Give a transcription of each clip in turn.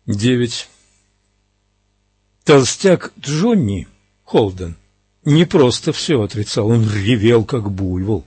9. Толстяк Джонни Холден не просто все отрицал, он ревел, как буйвол.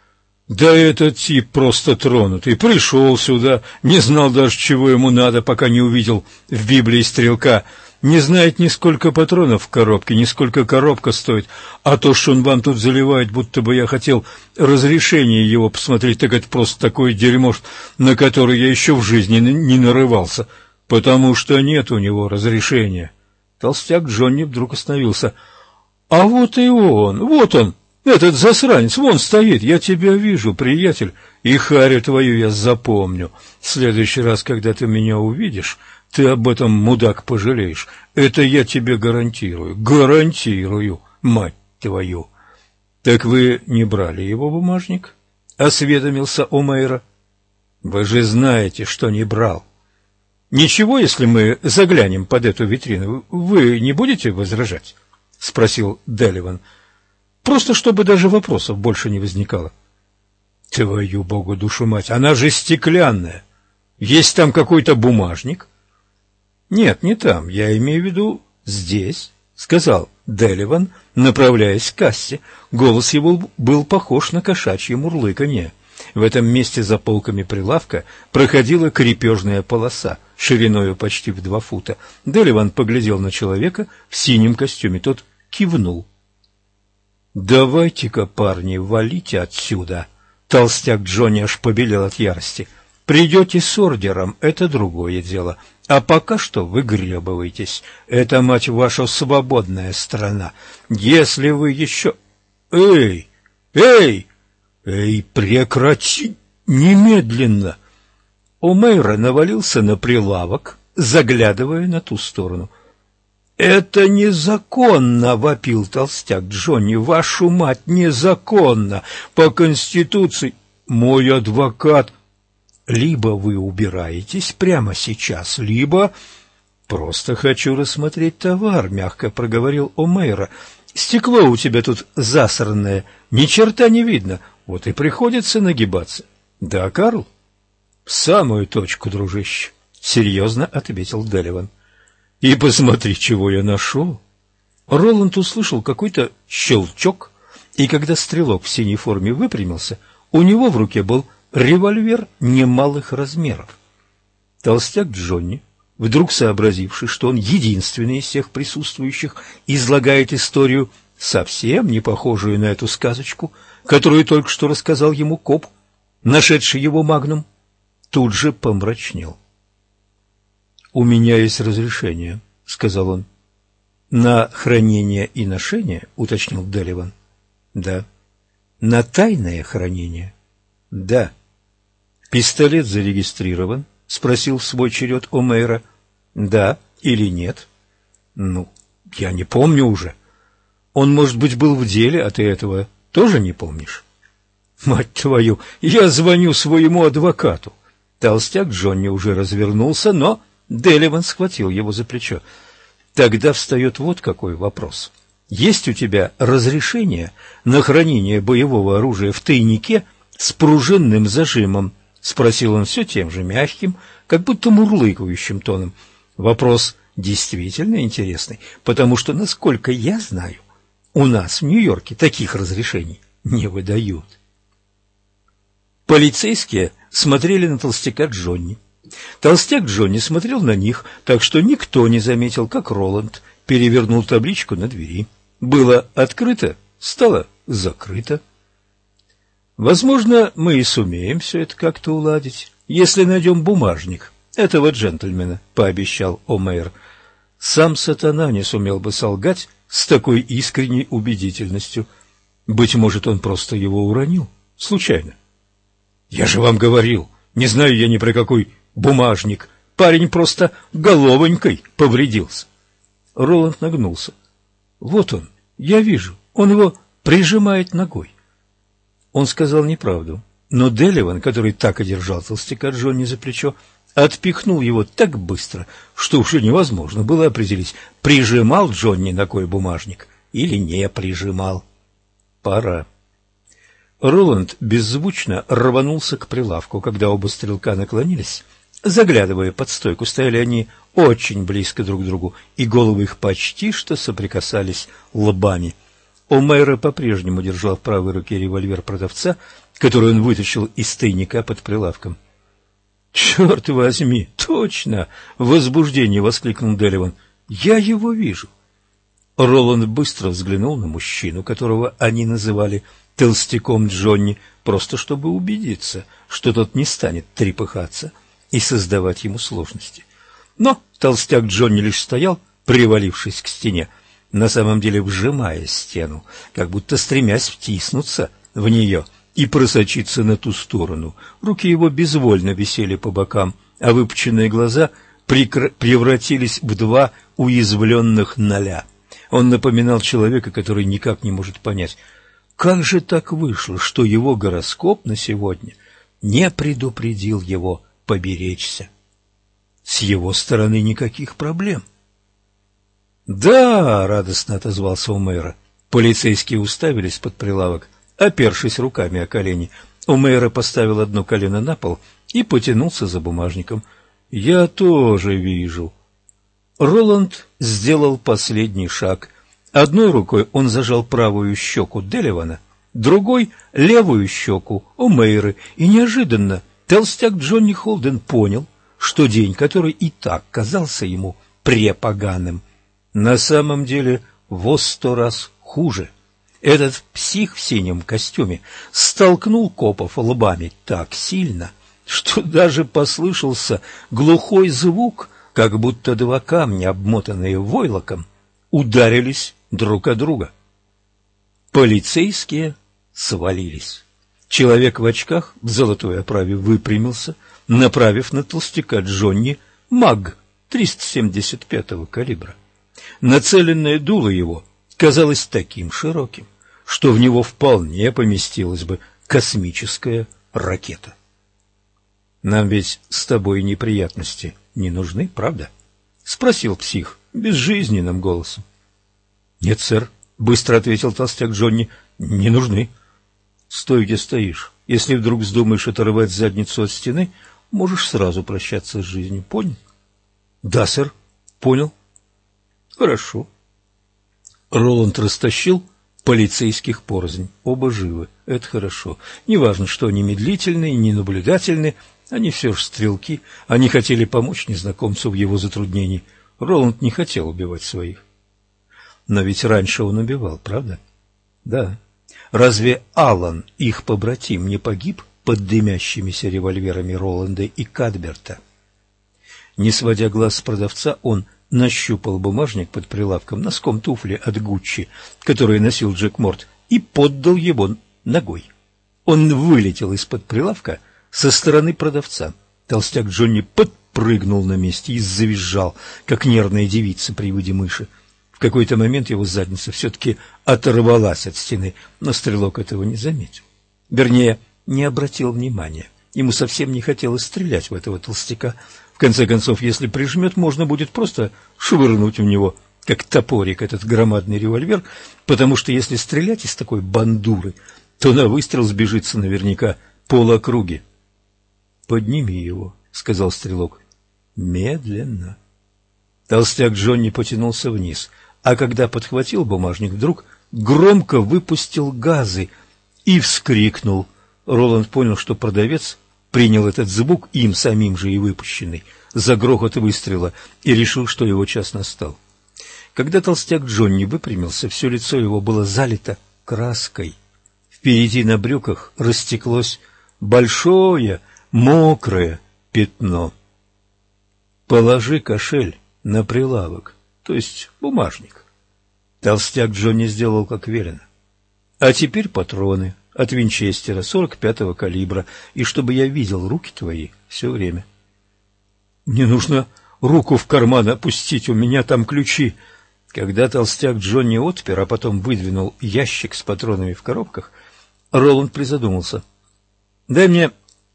Да этот тип просто тронутый, пришел сюда, не знал даже, чего ему надо, пока не увидел в Библии стрелка, не знает ни сколько патронов в коробке, ни сколько коробка стоит, а то, что он вам тут заливает, будто бы я хотел разрешение его посмотреть, так это просто такое дерьмо, на которое я еще в жизни не нарывался, потому что нет у него разрешения. Толстяк Джонни вдруг остановился. «А вот и он, вот он, этот засранец, вон стоит, я тебя вижу, приятель, и харю твою я запомню. В следующий раз, когда ты меня увидишь, ты об этом, мудак, пожалеешь. Это я тебе гарантирую, мать твою». «Так вы не брали его бумажник?» — осведомился Омейра. «Вы же знаете, что не брал. Ничего, если мы заглянем под эту витрину, вы не будете возражать?» — спросил Делливан. «Просто чтобы даже вопросов больше не возникало». «Твою богу душу мать, она же стеклянная. Есть там какой-то бумажник?» «Нет, не там, я имею в виду здесь», — сказал Делливан, направляясь к кассе. Голос его был похож на кошачье мурлыканье. В этом месте за полками прилавка проходила крепежная полоса, шириною почти в 2 фута. Делливан поглядел на человека в синем костюме, тот кивнул. «Давайте-ка, парни, валите отсюда!» Толстяк Джонни аж побелел от ярости. «Придете с ордером, это другое дело. А пока что выгребывайтесь. Это, мать ваша, свободная страна. Если вы еще... Эй! Эй! Эй, прекрати! Немедленно!» Омейра навалился на прилавок, заглядывая на ту сторону. «Это незаконно!» — вопил толстяк Джонни. «Вашу мать, незаконно! По Конституции...» «Мой адвокат...» «Либо вы убираетесь прямо сейчас, либо...» «Просто хочу рассмотреть товар», — мягко проговорил Омейра. «Стекло у тебя тут засранное, ни черта не видно, вот и приходится нагибаться». «Да, Карл?» «В самую точку, дружище», — серьезно ответил Делливан. «И посмотри, чего я нашел». Роланд услышал какой-то щелчок, и когда стрелок в синей форме выпрямился, у него в руке был револьвер немалых размеров. Толстяк Джонни, вдруг сообразивший, что он единственный из всех присутствующих излагает историю, совсем не похожую на эту сказочку, которую только что рассказал ему коп, нашедший его магнум, тут же помрачнел. «У меня есть разрешение», — сказал он. «На хранение и ношение?» — уточнил Делливан. «Да». «На тайное хранение?» «Да». «Пистолет зарегистрирован?» — спросил в свой черед Омейра. «Да или нет?» «Ну, я не помню уже. Он, может быть, был в деле, а ты этого тоже не помнишь?» «Мать твою, я звоню своему адвокату». Толстяк Джонни уже развернулся, но Делливан схватил его за плечо. «Тогда встает вот какой вопрос. Есть у тебя разрешение на хранение боевого оружия в тайнике с пружинным зажимом?» — спросил он все тем же мягким, как будто мурлыкающим тоном. Вопрос действительно интересный, потому что, насколько я знаю, у нас в Нью-Йорке таких разрешений не выдают. Полицейские смотрели на толстяка Джонни. Толстяк Джонни смотрел на них, так что никто не заметил, как Роланд перевернул табличку на двери. Было открыто, стало закрыто. «Возможно, мы и сумеем все это как-то уладить, если найдем бумажник этого джентльмена», — пообещал Омейр. Сам сатана не сумел бы солгать с такой искренней убедительностью. Быть может, он просто его уронил, случайно. «Я же вам говорил, не знаю я ни про какой бумажник. Парень просто головонькой повредился». Роланд нагнулся. «Вот он, я вижу, он его прижимает ногой». Он сказал неправду, но Делливан, который так и держал толстяка Джонни за плечо, отпихнул его так быстро, что уже невозможно было определить, прижимал Джонни ногой бумажник или не прижимал. «Пора». Роланд беззвучно рванулся к прилавку. Когда оба стрелка наклонились, Заглядывая под стойку, стояли они очень близко друг к другу, и головы их почти что соприкасались лбами. О'Мейра по-прежнему держал в правой руке револьвер продавца, который он вытащил из тайника под прилавком. «Черт возьми, точно!» — в возбуждении воскликнул Делливан. «Я его вижу!» Роланд быстро взглянул на мужчину, которого они называли толстяком Джонни, просто чтобы убедиться, что тот не станет трепыхаться и создавать ему сложности. Но толстяк Джонни лишь стоял, привалившись к стене, на самом деле вжимая стену, как будто стремясь втиснуться в нее и просочиться на ту сторону. Руки его безвольно висели по бокам, а выпученные глаза превратились в два уязвленных ноля. Он напоминал человека, который никак не может понять, как же так вышло, что его гороскоп на сегодня не предупредил его поберечься. С его стороны никаких проблем. «Да!» — радостно отозвался О'Мейра. Полицейские уставились под прилавок, опершись руками о колени. О'Мейра поставил одно колено на пол и потянулся за бумажником. «Я тоже вижу». Роланд сделал последний шаг. Одной рукой он зажал правую щеку Делливана, другой — левую щеку О'Мейры, и неожиданно толстяк Джонни Холден понял, что день, который и так казался ему препоганым, на самом деле во 100 раз хуже. Этот псих в синем костюме столкнул копов лбами так сильно, что даже послышался глухой звук, как будто два камня, обмотанные войлоком, ударились друг о друга. Полицейские свалились. Человек в очках в золотой оправе выпрямился, направив на толстяка Джонни МАГ 375-го калибра. Нацеленное дуло его казалось таким широким, что в него вполне поместилась бы космическая ракета. «Нам ведь с тобой неприятности не нужны, правда?» — спросил псих безжизненным голосом. «Нет, сэр», — быстро ответил толстяк Джонни, — «не нужны». «Стой, где стоишь. Если вдруг вздумаешь оторвать задницу от стены, можешь сразу прощаться с жизнью. Понял?» «Да, сэр. Понял». «Хорошо». Роланд растащил полицейских порознь. Оба живы. Это хорошо. Неважно, что они медлительные, ненаблюдательные, они все же стрелки. Они хотели помочь незнакомцу в его затруднении. Роланд не хотел убивать своих. Но ведь раньше он убивал, правда? Да. Разве Аллан, их побратим, не погиб под дымящимися револьверами Роланда и Кадберта? Не сводя глаз с продавца, он нащупал бумажник под прилавком носком туфли от Гуччи, который носил Джек Морт, и поддал его ногой. Он вылетел из-под прилавка со стороны продавца. Толстяк Джонни подпрыгнул на месте и завизжал, как нервная девица при виде мыши. В какой-то момент его задница все-таки оторвалась от стены, но стрелок этого не заметил. Вернее, не обратил внимания. Ему совсем не хотелось стрелять в этого толстяка. В конце концов, если прижмет, можно будет просто швырнуть в него, как топорик, этот громадный револьвер, потому что если стрелять из такой бандуры, то на выстрел сбежится наверняка полокруги. «Подними его», — сказал стрелок. «Медленно». Толстяк Джонни потянулся вниз, а когда подхватил бумажник, вдруг громко выпустил газы и вскрикнул. Роланд понял, что продавец принял этот звук, им самим же и выпущенный, за грохот выстрела, и решил, что его час настал. Когда толстяк Джонни выпрямился, все лицо его было залито краской. Впереди на брюках растеклось большое мокрое пятно. «Положи кошель на прилавок, то есть бумажник». Толстяк Джонни сделал, как велено. «А теперь патроны от Винчестера 45-го калибра, и чтобы я видел руки твои все время». «Мне нужно руку в карман опустить, у меня там ключи». Когда толстяк Джонни отпер, а потом выдвинул ящик с патронами в коробках, Роланд призадумался. «Дай мне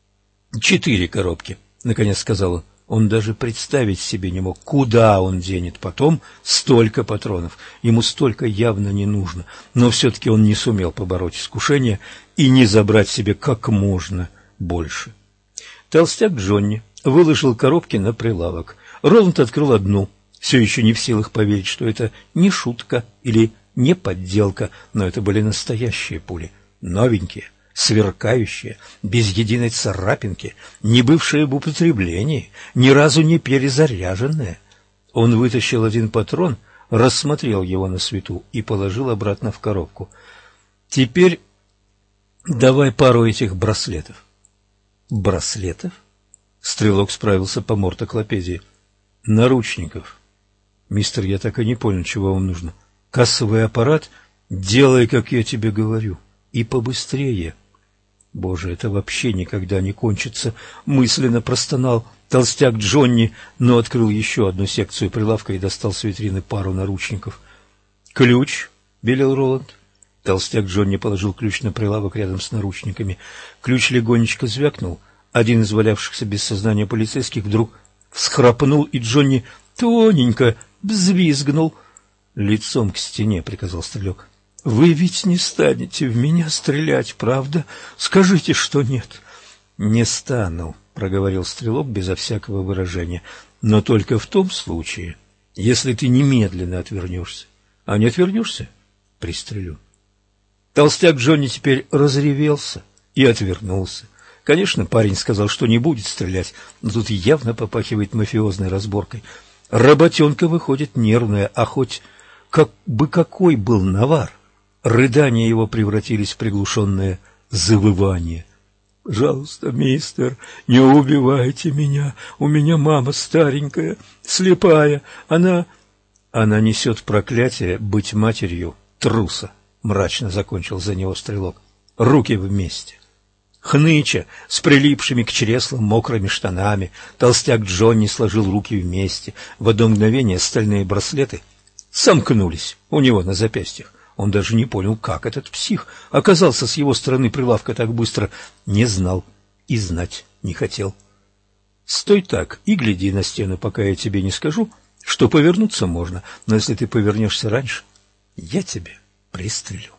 4 коробки», — наконец сказал он. Он даже представить себе не мог, куда он денет потом столько патронов. Ему столько явно не нужно, но все-таки он не сумел побороть искушение и не забрать себе как можно больше. Толстяк Джонни выложил коробки на прилавок. Роланд открыл одну, все еще не в силах поверить, что это не шутка или не подделка, но это были настоящие пули, новенькие, сверкающие, без единой царапинки, не бывшие в употреблении, ни разу не перезаряженные. Он вытащил один патрон, рассмотрел его на свету и положил обратно в коробку. «Теперь давай пару этих браслетов». «Браслетов?» Стрелок справился по мортоклопедии. «Наручников. Мистер, я так и не понял, чего вам нужно. Кассовый аппарат? Делай, как я тебе говорю, и побыстрее». «Боже, это вообще никогда не кончится», — мысленно простонал толстяк Джонни, но открыл еще одну секцию прилавка и достал с витрины пару наручников. «Ключ», — велел Роланд. Толстяк Джонни положил ключ на прилавок рядом с наручниками. Ключ легонечко звякнул. Один из валявшихся без сознания полицейских вдруг всхрапнул, и Джонни тоненько взвизгнул. «Лицом к стене», — приказал стрелок. «Вы ведь не станете в меня стрелять, правда? Скажите, что нет». «Не стану», — проговорил стрелок безо всякого выражения, «но только в том случае, если ты немедленно отвернешься. А не отвернешься — пристрелю». Толстяк Джонни теперь разревелся и отвернулся. Конечно, парень сказал, что не будет стрелять, но тут явно попахивает мафиозной разборкой. Работенка выходит нервная, а хоть как бы какой был навар. Рыдания его превратились в приглушенное завывание. «Пожалуйста, мистер, не убивайте меня. У меня мама старенькая, слепая. Она несет проклятие быть матерью труса», — мрачно закончил за него стрелок. «Руки вместе». Хныча с прилипшими к чреслам мокрыми штанами, толстяк Джонни сложил руки вместе. В одно мгновение стальные браслеты сомкнулись у него на запястьях. Он даже не понял, как этот псих оказался с его стороны прилавка так быстро. Не знал и знать не хотел. «Стой так и гляди на стену, пока я тебе не скажу, что повернуться можно, но если ты повернешься раньше, я тебя пристрелю».